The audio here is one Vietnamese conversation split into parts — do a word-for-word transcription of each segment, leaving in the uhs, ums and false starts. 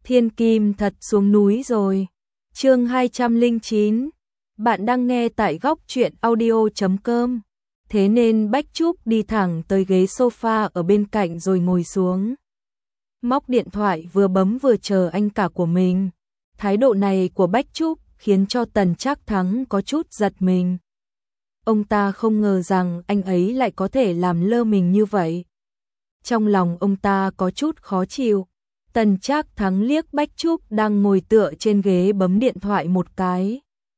Thiên Kim thật xuống núi rồi. Chương hai trăm lẻ chín. Bạn đang nghe tại góc truyện audio chấm com. Thế nên Bách Trúc đi thẳng tới ghế sofa ở bên cạnh rồi ngồi xuống. Móc điện thoại vừa bấm vừa chờ anh cả của mình. Thái độ này của Bách Trúc khiến cho Tần Trác Thắng có chút giật mình. Ông ta không ngờ rằng anh ấy lại có thể làm lơ mình như vậy. Trong lòng ông ta có chút khó chịu. Tần Trác Thắng liếc Bách Trúc đang ngồi tựa trên ghế bấm điện thoại một cái.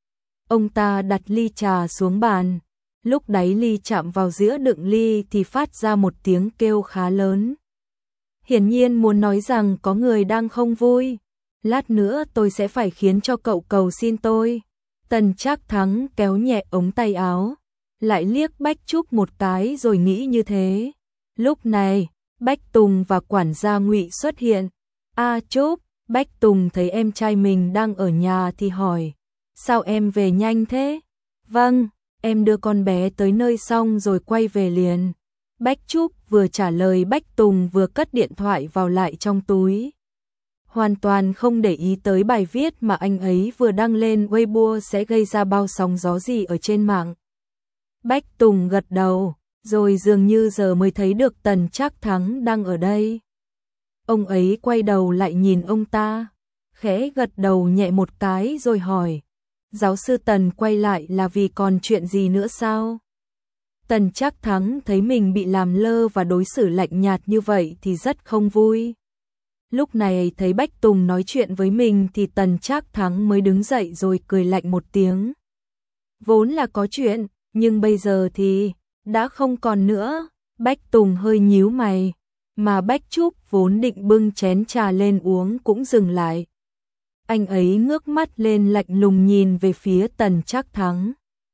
Ông ta đặt ly trà xuống bàn. Lúc đáy ly chạm vào giữa đựng ly thì phát ra một tiếng kêu khá lớn. Hiển nhiên muốn nói rằng có người đang không vui. Lát nữa tôi sẽ phải khiến cho cậu cầu xin tôi. Tần Trác Thắng kéo nhẹ ống tay áo, lại liếc Bách Trúc một cái rồi nghĩ như thế. Lúc này, Bách Tùng và quản gia Ngụy xuất hiện. A Trúc, Bách Tùng thấy em trai mình đang ở nhà thì hỏi, sao em về nhanh thế? Vâng, em đưa con bé tới nơi xong rồi quay về liền. Bách Trúc vừa trả lời Bách Tùng vừa cất điện thoại vào lại trong túi. Hoàn toàn không để ý tới bài viết mà anh ấy vừa đăng lên Weibo sẽ gây ra bao sóng gió gì ở trên mạng. Bách Tùng gật đầu, rồi dường như giờ mới thấy được Tần Trác Thắng đang ở đây. Ông ấy quay đầu lại nhìn ông ta, khẽ gật đầu nhẹ một cái rồi hỏi, giáo sư Tần quay lại là vì còn chuyện gì nữa sao? Tần Trác Thắng thấy mình bị làm lơ và đối xử lạnh nhạt như vậy thì rất không vui. Lúc này thấy Bách Tùng nói chuyện với mình thì Tần Trác Thắng mới đứng dậy rồi cười lạnh một tiếng. Vốn là có chuyện, nhưng bây giờ thì đã không còn nữa. Bách Tùng hơi nhíu mày, mà Bách Trúc vốn định bưng chén trà lên uống cũng dừng lại. Anh ấy ngước mắt lên lạnh lùng nhìn về phía Tần Trác Thắng.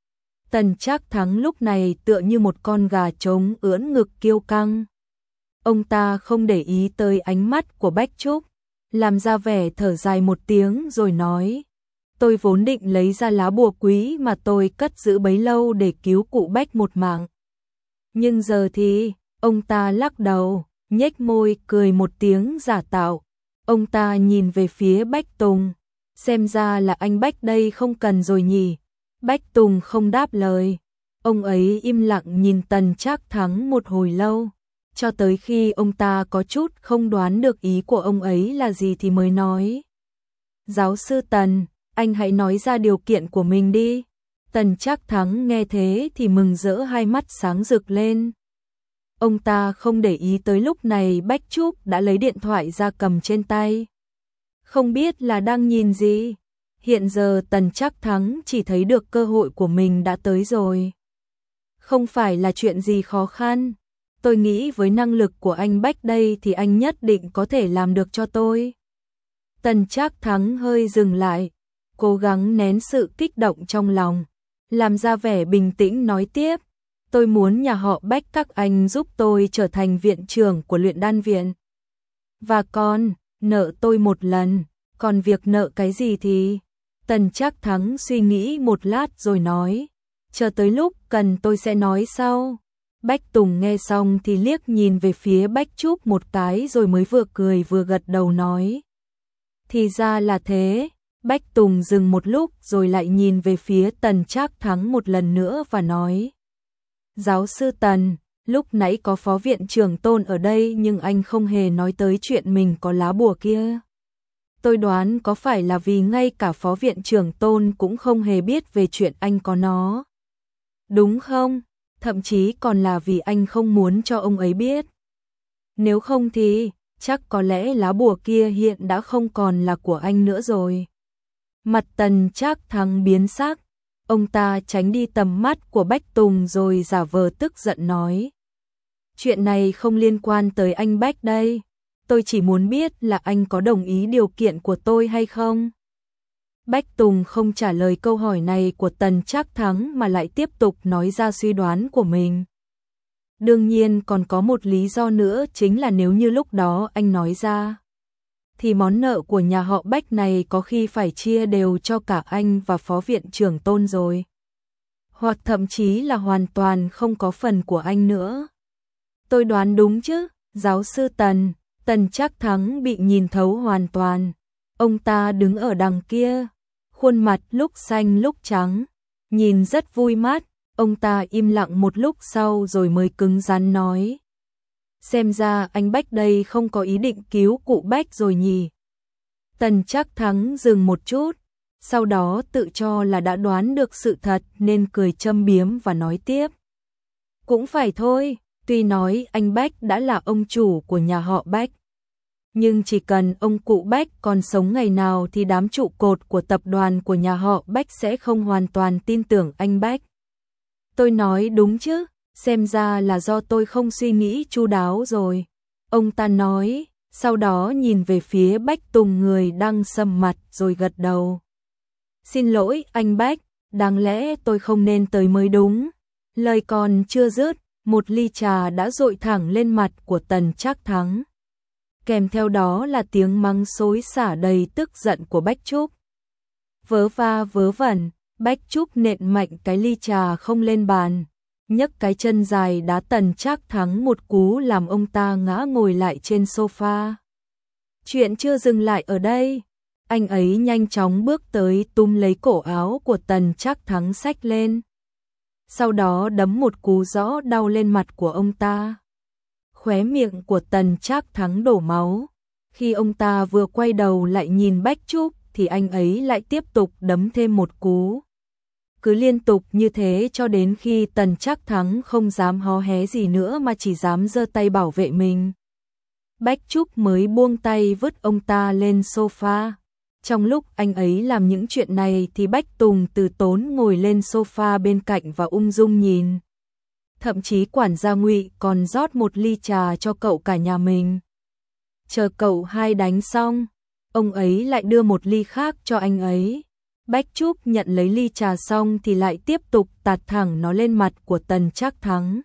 Tần Trác Thắng lúc này tựa như một con gà trống ưỡn ngực kiêu căng. Ông ta không để ý tới ánh mắt của Bách Trúc, làm ra vẻ thở dài một tiếng rồi nói, tôi vốn định lấy ra lá bùa quý mà tôi cất giữ bấy lâu để cứu cụ Bách một mạng. Nhưng giờ thì, ông ta lắc đầu, nhếch môi cười một tiếng giả tạo. Ông ta nhìn về phía Bách Tùng, xem ra là anh Bách đây không cần rồi nhỉ. Bách Tùng không đáp lời, ông ấy im lặng nhìn Tần Trác Thắng một hồi lâu, cho tới khi ông ta có chút không đoán được ý của ông ấy là gì thì mới nói. Giáo sư Tần, anh hãy nói ra điều kiện của mình đi. Tần Trác Thắng nghe thế thì mừng rỡ hai mắt sáng rực lên. Ông ta không để ý tới lúc này Bách Trúc đã lấy điện thoại ra cầm trên tay. Không biết là đang nhìn gì. Hiện giờ Tần Trác Thắng chỉ thấy được cơ hội của mình đã tới rồi. Không phải là chuyện gì khó khăn. Tôi nghĩ với năng lực của anh Bách đây thì anh nhất định có thể làm được cho tôi. Tần Trác Thắng hơi dừng lại, cố gắng nén sự kích động trong lòng, làm ra vẻ bình tĩnh nói tiếp. Tôi muốn nhà họ Bách các anh giúp tôi trở thành viện trưởng của luyện đan viện. Và còn, nợ tôi một lần, còn việc nợ cái gì thì... Tần Trác Thắng suy nghĩ một lát rồi nói, chờ tới lúc cần tôi sẽ nói sau. Bách Tùng nghe xong thì liếc nhìn về phía Bách Trúc một cái rồi mới vừa cười vừa gật đầu nói. Thì ra là thế. Bách Tùng dừng một lúc rồi lại nhìn về phía Tần Trác Thắng một lần nữa và nói. Giáo sư Tần, lúc nãy có phó viện trưởng Tôn ở đây nhưng anh không hề nói tới chuyện mình có lá bùa kia. Tôi đoán có phải là vì ngay cả phó viện trưởng Tôn cũng không hề biết về chuyện anh có nó. Đúng không? Thậm chí còn là vì anh không muốn cho ông ấy biết. Nếu không thì, chắc có lẽ lá bùa kia hiện đã không còn là của anh nữa rồi. Mặt Tần Trác Thắng biến sắc, ông ta tránh đi tầm mắt của Bách Tùng rồi giả vờ tức giận nói. Chuyện này không liên quan tới anh Bách đây, tôi chỉ muốn biết là anh có đồng ý điều kiện của tôi hay không. Bách Tùng không trả lời câu hỏi này của Tần Trác Thắng mà lại tiếp tục nói ra suy đoán của mình. Đương nhiên còn có một lý do nữa chính là nếu như lúc đó anh nói ra, thì món nợ của nhà họ Bách này có khi phải chia đều cho cả anh và phó viện trưởng Tôn rồi. Hoặc thậm chí là hoàn toàn không có phần của anh nữa. Tôi đoán đúng chứ, giáo sư Tần. Tần Trác Thắng bị nhìn thấu hoàn toàn, Ông ta đứng ở đằng kia, khuôn mặt lúc xanh lúc trắng, nhìn rất vui mắt. Ông ta im lặng một lúc sau rồi mới cứng rắn nói. Xem ra anh Bách đây không có ý định cứu cụ Bách rồi nhỉ. Tần Trác Thắng dừng một chút, sau đó tự cho là đã đoán được sự thật nên cười châm biếm và nói tiếp. Cũng phải thôi, tuy nói anh Bách đã là ông chủ của nhà họ Bách, nhưng chỉ cần ông cụ Bách còn sống ngày nào thì đám trụ cột của tập đoàn của nhà họ Bách sẽ không hoàn toàn tin tưởng anh Bách. Tôi nói đúng chứ, xem ra là do tôi không suy nghĩ chu đáo rồi. Ông ta nói, sau đó nhìn về phía Bách Tùng người đang sầm mặt rồi gật đầu. Xin lỗi anh Bách, đáng lẽ tôi không nên tới mới đúng. Lời còn chưa dứt, một ly trà đã dội thẳng lên mặt của Tần Trác Thắng. Kèm theo đó là tiếng mắng xối xả đầy tức giận của Bách Trúc. Vớ va vớ vẩn, Bách Trúc nện mạnh cái ly trà không lên bàn, nhấc cái chân dài đá Tần Trác Thắng một cú làm ông ta ngã ngồi lại trên sofa. Chuyện chưa dừng lại ở đây, anh ấy nhanh chóng bước tới túm lấy cổ áo của Tần Trác Thắng xách lên. Sau đó đấm một cú rõ đau lên mặt của ông ta. Khóe miệng của Tần Trác Thắng đổ máu. Khi ông ta vừa quay đầu lại nhìn Bách Trúc thì anh ấy lại tiếp tục đấm thêm một cú. Cứ liên tục như thế cho đến khi Tần Trác Thắng không dám hó hé gì nữa mà chỉ dám giơ tay bảo vệ mình. Bách Trúc mới buông tay vứt ông ta lên sofa. Trong lúc anh ấy làm những chuyện này thì Bách Tùng từ tốn ngồi lên sofa bên cạnh và ung dung nhìn. Thậm chí quản gia Ngụy còn rót một ly trà cho cậu cả nhà mình. Chờ cậu hai đánh xong, ông ấy lại đưa một ly khác cho anh ấy. Bách Trúc nhận lấy ly trà xong thì lại tiếp tục tạt thẳng nó lên mặt của Tần Trác Thắng.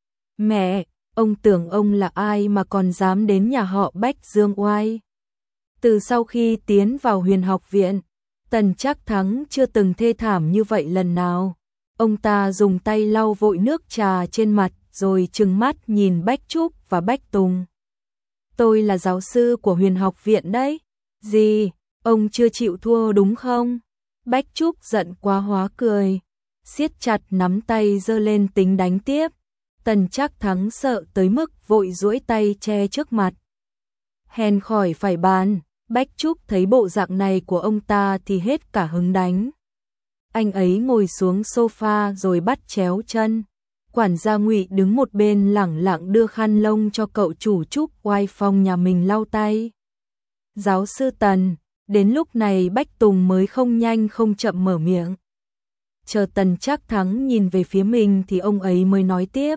Mẹ, ông tưởng ông là ai mà còn dám đến nhà họ Bách dương oai. Từ sau khi tiến vào Huyền Học Viện, Tần Trác Thắng chưa từng thê thảm như vậy lần nào. Ông ta dùng tay lau vội nước trà trên mặt rồi trừng mắt nhìn Bách Trúc và Bách Tùng. Tôi là giáo sư của Huyền Học Viện đấy. Gì, ông chưa chịu thua đúng không? Bách Trúc giận quá hóa cười, siết chặt nắm tay giơ lên tính đánh tiếp. Tần Trác Thắng sợ tới mức vội duỗi tay che trước mặt. Hèn khỏi phải bàn, Bách Trúc thấy bộ dạng này của ông ta thì hết cả hứng đánh. Anh ấy ngồi xuống sofa rồi bắt chéo chân. Quản gia Ngụy đứng một bên lẳng lặng đưa khăn lông cho cậu chủ Trúc oai phong nhà mình lau tay. Giáo sư Tần, đến lúc này Bách Tùng mới không nhanh không chậm mở miệng. Chờ Tần Trác Thắng nhìn về phía mình thì ông ấy mới nói tiếp.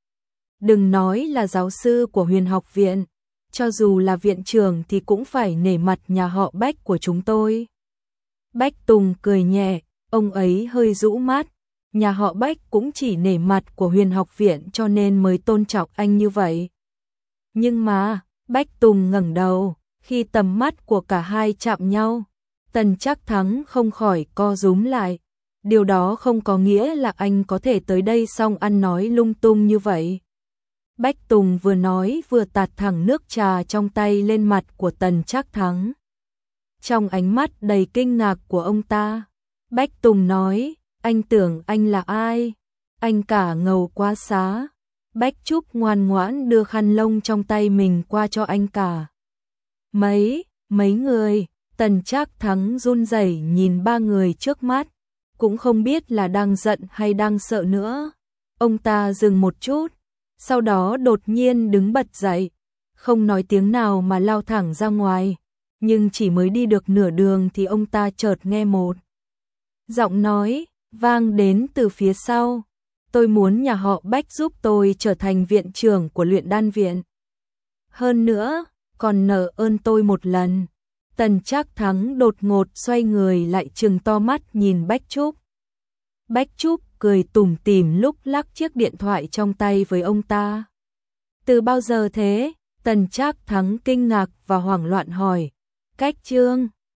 Đừng nói là giáo sư của Huyền Học Viện, cho dù là viện trưởng thì cũng phải nể mặt nhà họ Bách của chúng tôi. Bách Tùng cười nhẹ, ông ấy hơi rũ mắt. Nhà họ Bách cũng chỉ nể mặt của Huyền Học Viện cho nên mới tôn trọng anh như vậy. Nhưng mà, Bách Tùng ngẩng đầu, khi tầm mắt của cả hai chạm nhau, Tần Trác Thắng không khỏi co rúm lại. Điều đó không có nghĩa là anh có thể tới đây xong ăn nói lung tung như vậy. Bách Tùng vừa nói vừa tạt thẳng nước trà trong tay lên mặt của Tần Trác Thắng. Trong ánh mắt đầy kinh ngạc của ông ta, Bách Tùng nói, anh tưởng anh là ai? Anh cả ngầu quá xá. Bách Trúc ngoan ngoãn đưa khăn lông trong tay mình qua cho anh cả. Mấy, mấy người, Tần Trác Thắng run rẩy nhìn ba người trước mắt, cũng không biết là đang giận hay đang sợ nữa. Ông ta dừng một chút, sau đó đột nhiên đứng bật dậy, không nói tiếng nào mà lao thẳng ra ngoài. Nhưng chỉ mới đi được nửa đường thì ông ta chợt nghe một giọng nói vang đến từ phía sau. Tôi muốn nhà họ Bách giúp tôi trở thành viện trưởng của luyện đan viện. Hơn nữa, còn nợ ơn tôi một lần. Tần Trác Thắng đột ngột xoay người lại trừng to mắt nhìn Bách Trúc. Bách Trúc cười tủm tỉm lúc lắc chiếc điện thoại trong tay với ông ta. Từ bao giờ thế? Tần Trác Thắng kinh ngạc và hoảng loạn hỏi. Cách Trương.